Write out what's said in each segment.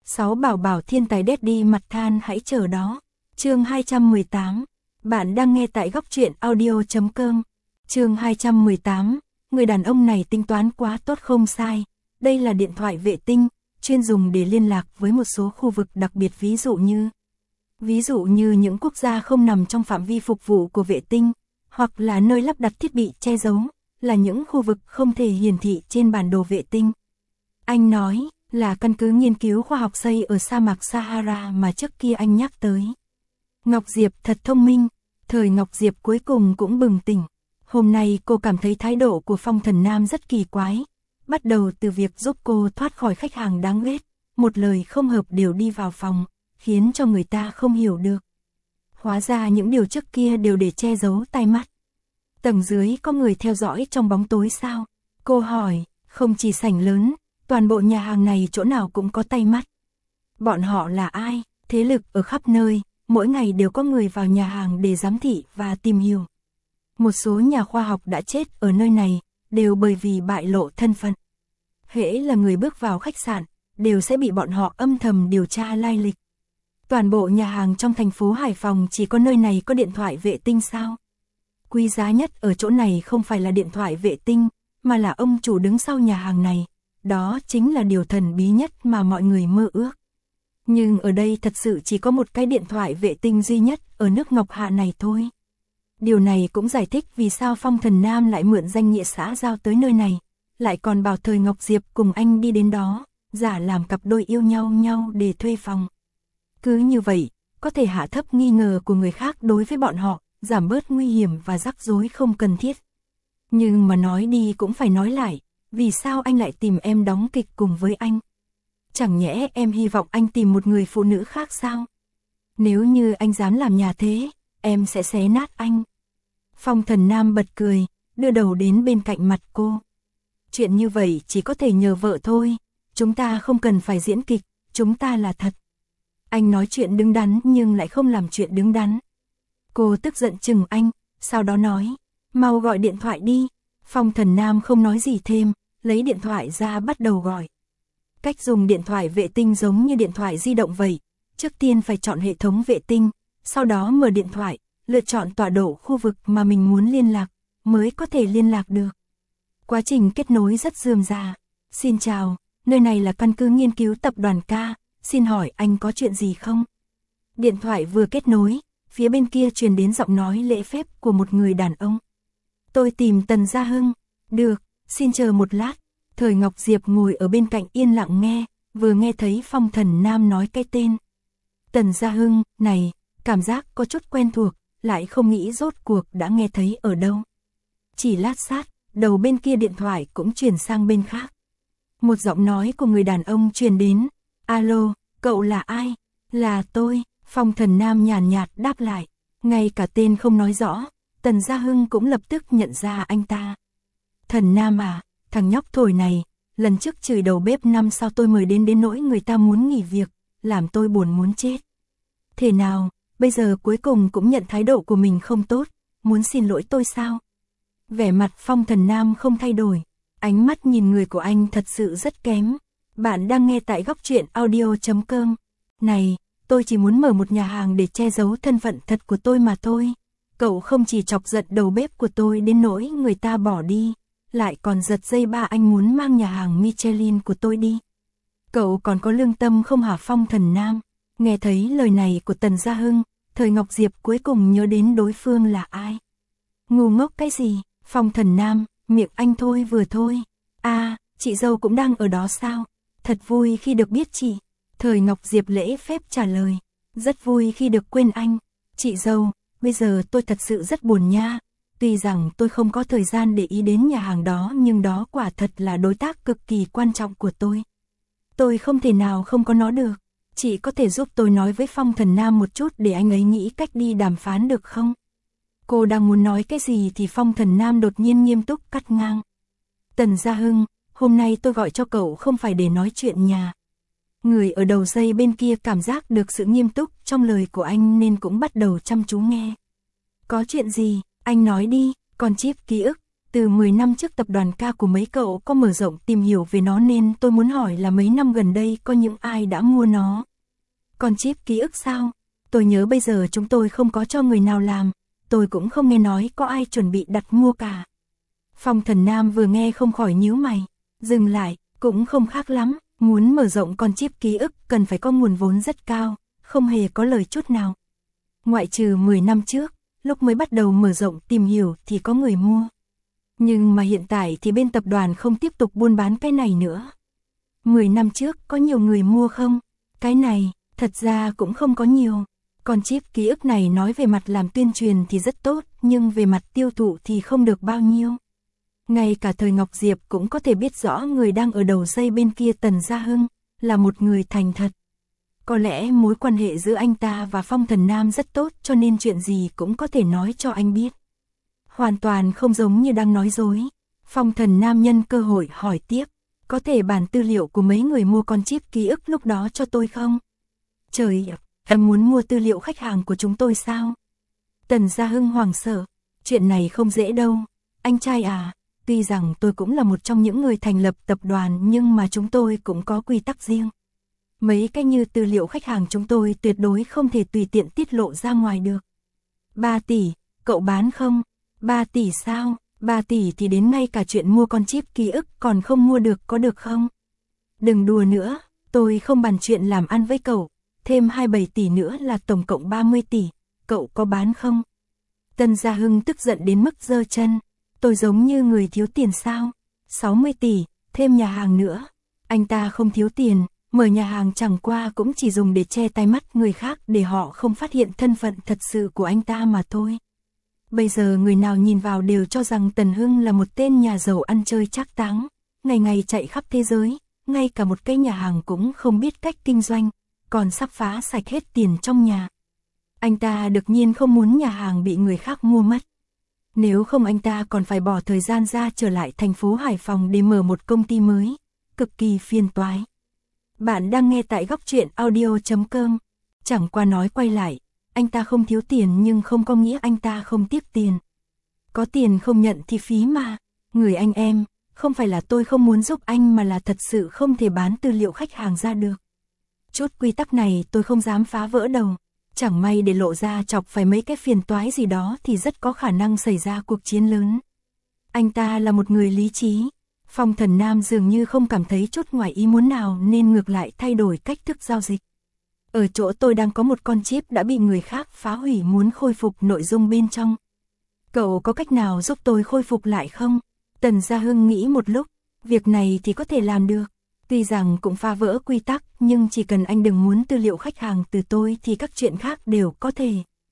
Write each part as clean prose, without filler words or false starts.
6 bảo bảo thiên tài Daddy mặt than hãy chờ đó. Chương 218. Bạn đang nghe tại góc truyện audio.com. Chương 218. Người đàn ông này tính toán quá tốt không sai. Đây là điện thoại vệ tinh, chuyên dùng để liên lạc với một số khu vực đặc biệt, ví dụ như những quốc gia không nằm trong phạm vi phục vụ của vệ tinh, hoặc là nơi lắp đặt thiết bị che giấu, là những khu vực không thể hiển thị trên bản đồ vệ tinh. Anh nói là căn cứ nghiên cứu khoa học xây ở sa mạc Sahara mà trước kia anh nhắc tới. Ngọc Diệp thật thông minh, thời Ngọc Diệp cuối cùng cũng bừng tỉnh. Hôm nay cô cảm thấy thái độ của Phong Thần Nam rất kỳ quái, bắt đầu từ việc giúp cô thoát khỏi khách hàng đáng ghét, một lời không hợp đều đi vào phòng, khiến cho người ta không hiểu được. Hóa ra những điều trước kia đều để che giấu tai mắt. Tầng dưới có người theo dõi trong bóng tối sao? Cô hỏi, không chỉ sảnh lớn, toàn bộ nhà hàng này chỗ nào cũng có tay mắt. Bọn họ là ai? Thế lực ở khắp nơi, mỗi ngày đều có người vào nhà hàng để giám thị và tìm hiểu. Một số nhà khoa học đã chết ở nơi này, đều bởi vì bại lộ thân phận. Hễ là người bước vào khách sạn, đều sẽ bị bọn họ âm thầm điều tra lai lịch. Toàn bộ nhà hàng trong thành phố Hải Phòng chỉ có nơi này có điện thoại vệ tinh sao? Quý giá nhất ở chỗ này không phải là điện thoại vệ tinh, mà là ông chủ đứng sau nhà hàng này. Đó chính là điều thần bí nhất mà mọi người mơ ước. Nhưng ở đây thật sự chỉ có một cái điện thoại vệ tinh duy nhất ở nước Ngọc Hạ này thôi. Điều này cũng giải thích vì sao Phong Thần Nam lại mượn danh nghĩa xã giao tới nơi này, lại còn bảo thời Ngọc Diệp cùng anh đi đến đó, giả làm cặp đôi yêu nhau để thuê phòng. Cứ như vậy, có thể hạ thấp nghi ngờ của người khác đối với bọn họ, giảm bớt nguy hiểm và rắc rối không cần thiết. Nhưng mà nói đi cũng phải nói lại, vì sao anh lại tìm em đóng kịch cùng với anh? Chẳng nhẽ em hy vọng anh tìm một người phụ nữ khác sao? Nếu như anh dám làm nhà thế, em sẽ xé nát anh. Phong Thần Nam bật cười, đưa đầu đến bên cạnh mặt cô. Chuyện như vậy chỉ có thể nhờ vợ thôi, chúng ta không cần phải diễn kịch, chúng ta là thật. Anh nói chuyện đứng đắn nhưng lại không làm chuyện đứng đắn. Cô tức giận chừng anh, sau đó nói, mau gọi điện thoại đi. Phong Thần Nam không nói gì thêm, lấy điện thoại ra bắt đầu gọi. Cách dùng điện thoại vệ tinh giống như điện thoại di động vậy, trước tiên phải chọn hệ thống vệ tinh, sau đó mở điện thoại, lựa chọn tọa độ khu vực mà mình muốn liên lạc, mới có thể liên lạc được. Quá trình kết nối rất rườm rà. Xin chào, nơi này là căn cứ nghiên cứu tập đoàn K, xin hỏi anh có chuyện gì không? Điện thoại vừa kết nối, phía bên kia truyền đến giọng nói lễ phép của một người đàn ông. Tôi tìm Tần Gia Hưng. Được, xin chờ một lát. Thời Ngọc Diệp ngồi ở bên cạnh yên lặng nghe, vừa nghe thấy Phong Thần Nam nói cái tên Tần Gia Hưng này, cảm giác có chút quen thuộc, lại không nghĩ rốt cuộc đã nghe thấy ở đâu. Chỉ lát sát, đầu bên kia điện thoại cũng chuyển sang bên khác. Một giọng nói của người đàn ông truyền đến. Alo, cậu là ai? Là tôi. Phong Thần Nam nhàn nhạt đáp lại. Ngay cả tên không nói rõ, Tần Gia Hưng cũng lập tức nhận ra anh ta. Thần Nam à, thằng nhóc thổi này, lần trước chửi đầu bếp năm sao tôi mời đến nỗi người ta muốn nghỉ việc, làm tôi buồn muốn chết. Thế nào, bây giờ cuối cùng cũng nhận thái độ của mình không tốt, muốn xin lỗi tôi sao? Vẻ mặt Phong Thần Nam không thay đổi, ánh mắt nhìn người của anh thật sự rất kém. Bạn đang nghe tại góc truyện audio.com. Này, tôi chỉ muốn mở một nhà hàng để che giấu thân phận thật của tôi mà thôi. Cậu không chỉ chọc giận đầu bếp của tôi đến nỗi người ta bỏ đi, lại còn giật dây ba anh muốn mang nhà hàng Michelin của tôi đi. Cậu còn có lương tâm không hả Phong Thần Nam? Nghe thấy lời này của Tần Gia Hưng, thời Ngọc Diệp cuối cùng nhớ đến đối phương là ai. Ngu ngốc cái gì? Phong Thần Nam, miệng anh thôi vừa thôi. À, chị dâu cũng đang ở đó sao? Thật vui khi được biết chị. Thời Ngọc Diệp lễ phép trả lời. Rất vui khi được quên anh. Chị dâu, bây giờ tôi thật sự rất buồn nha. Tuy rằng tôi không có thời gian để ý đến nhà hàng đó, nhưng đó quả thật là đối tác cực kỳ quan trọng của tôi. Tôi không thể nào không có nó được. Chị có thể giúp tôi nói với Phong Thần Nam một chút để anh ấy nghĩ cách đi đàm phán được không? Cô đang muốn nói cái gì thì Phong Thần Nam đột nhiên nghiêm túc cắt ngang. Tần Gia Hưng, hôm nay tôi gọi cho cậu không phải để nói chuyện nhà. Người ở đầu dây bên kia cảm giác được sự nghiêm túc trong lời của anh nên cũng bắt đầu chăm chú nghe. Có chuyện gì, anh nói đi, còn chip ký ức. Từ 10 năm trước tập đoàn K của mấy cậu có mở rộng tìm hiểu về nó nên tôi muốn hỏi là mấy năm gần đây có những ai đã mua nó. Con chip ký ức sao? Tôi nhớ bây giờ chúng tôi không có cho người nào làm, tôi cũng không nghe nói có ai chuẩn bị đặt mua cả. Phong Thần Nam vừa nghe không khỏi nhíu mày, dừng lại, cũng không khác lắm, muốn mở rộng con chip ký ức cần phải có nguồn vốn rất cao, không hề có lời chút nào. Ngoại trừ 10 năm trước, lúc mới bắt đầu mở rộng tìm hiểu thì có người mua. Nhưng mà hiện tại thì bên tập đoàn không tiếp tục buôn bán cái này nữa. 10 năm trước có nhiều người mua không? Cái này, thật ra cũng không có nhiều. Con chip ký ức này nói về mặt làm tuyên truyền thì rất tốt, nhưng về mặt tiêu thụ thì không được bao nhiêu. Ngay cả thời Ngọc Diệp cũng có thể biết rõ người đang ở đầu dây bên kia Tần Gia Hưng, là một người thành thật. Có lẽ mối quan hệ giữa anh ta và Phong Thần Nam rất tốt cho nên chuyện gì cũng có thể nói cho anh biết. Hoàn toàn không giống như đang nói dối. Phong Thần Nam nhân cơ hội hỏi tiếp, có thể bản tư liệu của mấy người mua con chip ký ức lúc đó cho tôi không? Trời ạ, em muốn mua tư liệu khách hàng của chúng tôi sao? Tần Gia Hưng hoảng sợ, chuyện này không dễ đâu. Anh trai à, tuy rằng tôi cũng là một trong những người thành lập tập đoàn nhưng mà chúng tôi cũng có quy tắc riêng. Mấy cái như tư liệu khách hàng chúng tôi tuyệt đối không thể tùy tiện tiết lộ ra ngoài được. 3 tỷ, cậu bán không? 3 tỷ sao? 3 tỷ thì đến ngay cả chuyện mua con chip ký ức còn không mua được có được không? Đừng đùa nữa, tôi không bàn chuyện làm ăn với cậu, thêm 27 tỷ nữa là tổng cộng 30 tỷ, cậu có bán không? Tần Gia Hưng tức giận đến mức giơ chân, tôi giống như người thiếu tiền sao? 60 tỷ, thêm nhà hàng nữa, anh ta không thiếu tiền, mở nhà hàng chẳng qua cũng chỉ dùng để che tai mắt người khác để họ không phát hiện thân phận thật sự của anh ta mà thôi. Bây giờ người nào nhìn vào đều cho rằng Tần Hưng là một tên nhà giàu ăn chơi trác táng, ngày ngày chạy khắp thế giới, ngay cả một cái nhà hàng cũng không biết cách kinh doanh, còn sắp phá sạch hết tiền trong nhà. Anh ta đương nhiên không muốn nhà hàng bị người khác mua mất. Nếu không anh ta còn phải bỏ thời gian ra trở lại thành phố Hải Phòng để mở một công ty mới, cực kỳ phiền toái. Bạn đang nghe tại góc truyện audio.com. Chẳng qua nói quay lại, anh ta không thiếu tiền nhưng không có nghĩa anh ta không tiếc tiền. Có tiền không nhận thì phí mà. Người anh em, không phải là tôi không muốn giúp anh mà là thật sự không thể bán tư liệu khách hàng ra được. Chút quy tắc này tôi không dám phá vỡ đâu. Chẳng may để lộ ra chọc phải mấy cái phiền toái gì đó thì rất có khả năng xảy ra cuộc chiến lớn. Anh ta là một người lý trí. Phong Thần Nam dường như không cảm thấy chút ngoài ý muốn nào nên ngược lại thay đổi cách thức giao dịch. Ở chỗ tôi đang có một con chip đã bị người khác phá hủy muốn khôi phục nội dung bên trong. Cậu có cách nào giúp tôi khôi phục lại không? Tần Gia Hưng nghĩ một lúc, việc này thì có thể làm được. Tuy rằng cũng phá vỡ quy tắc nhưng chỉ cần anh đừng muốn tư liệu khách hàng từ tôi thì các chuyện khác đều có thể.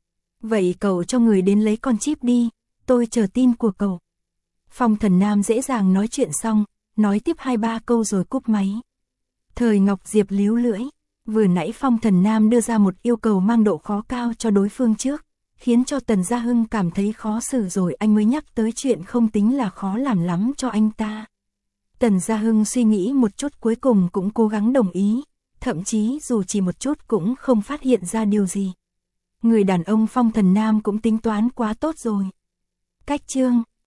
Vậy cậu cho người đến lấy con chip đi, tôi chờ tin của cậu. Phong Thần Nam dễ dàng nói chuyện xong, nói tiếp 2-3 câu rồi cúp máy. Thời Ngọc Diệp líu lưỡi, vừa nãy Phong Thần Nam đưa ra một yêu cầu mang độ khó cao cho đối phương trước, khiến cho Tần Gia Hưng cảm thấy khó xử rồi anh mới nhắc tới chuyện không tính là khó làm lắm cho anh ta. Tần Gia Hưng suy nghĩ một chút cuối cùng cũng cố gắng đồng ý, thậm chí dù chỉ một chút cũng không phát hiện ra điều gì. Người đàn ông Phong Thần Nam cũng tính toán quá tốt rồi. Cách chương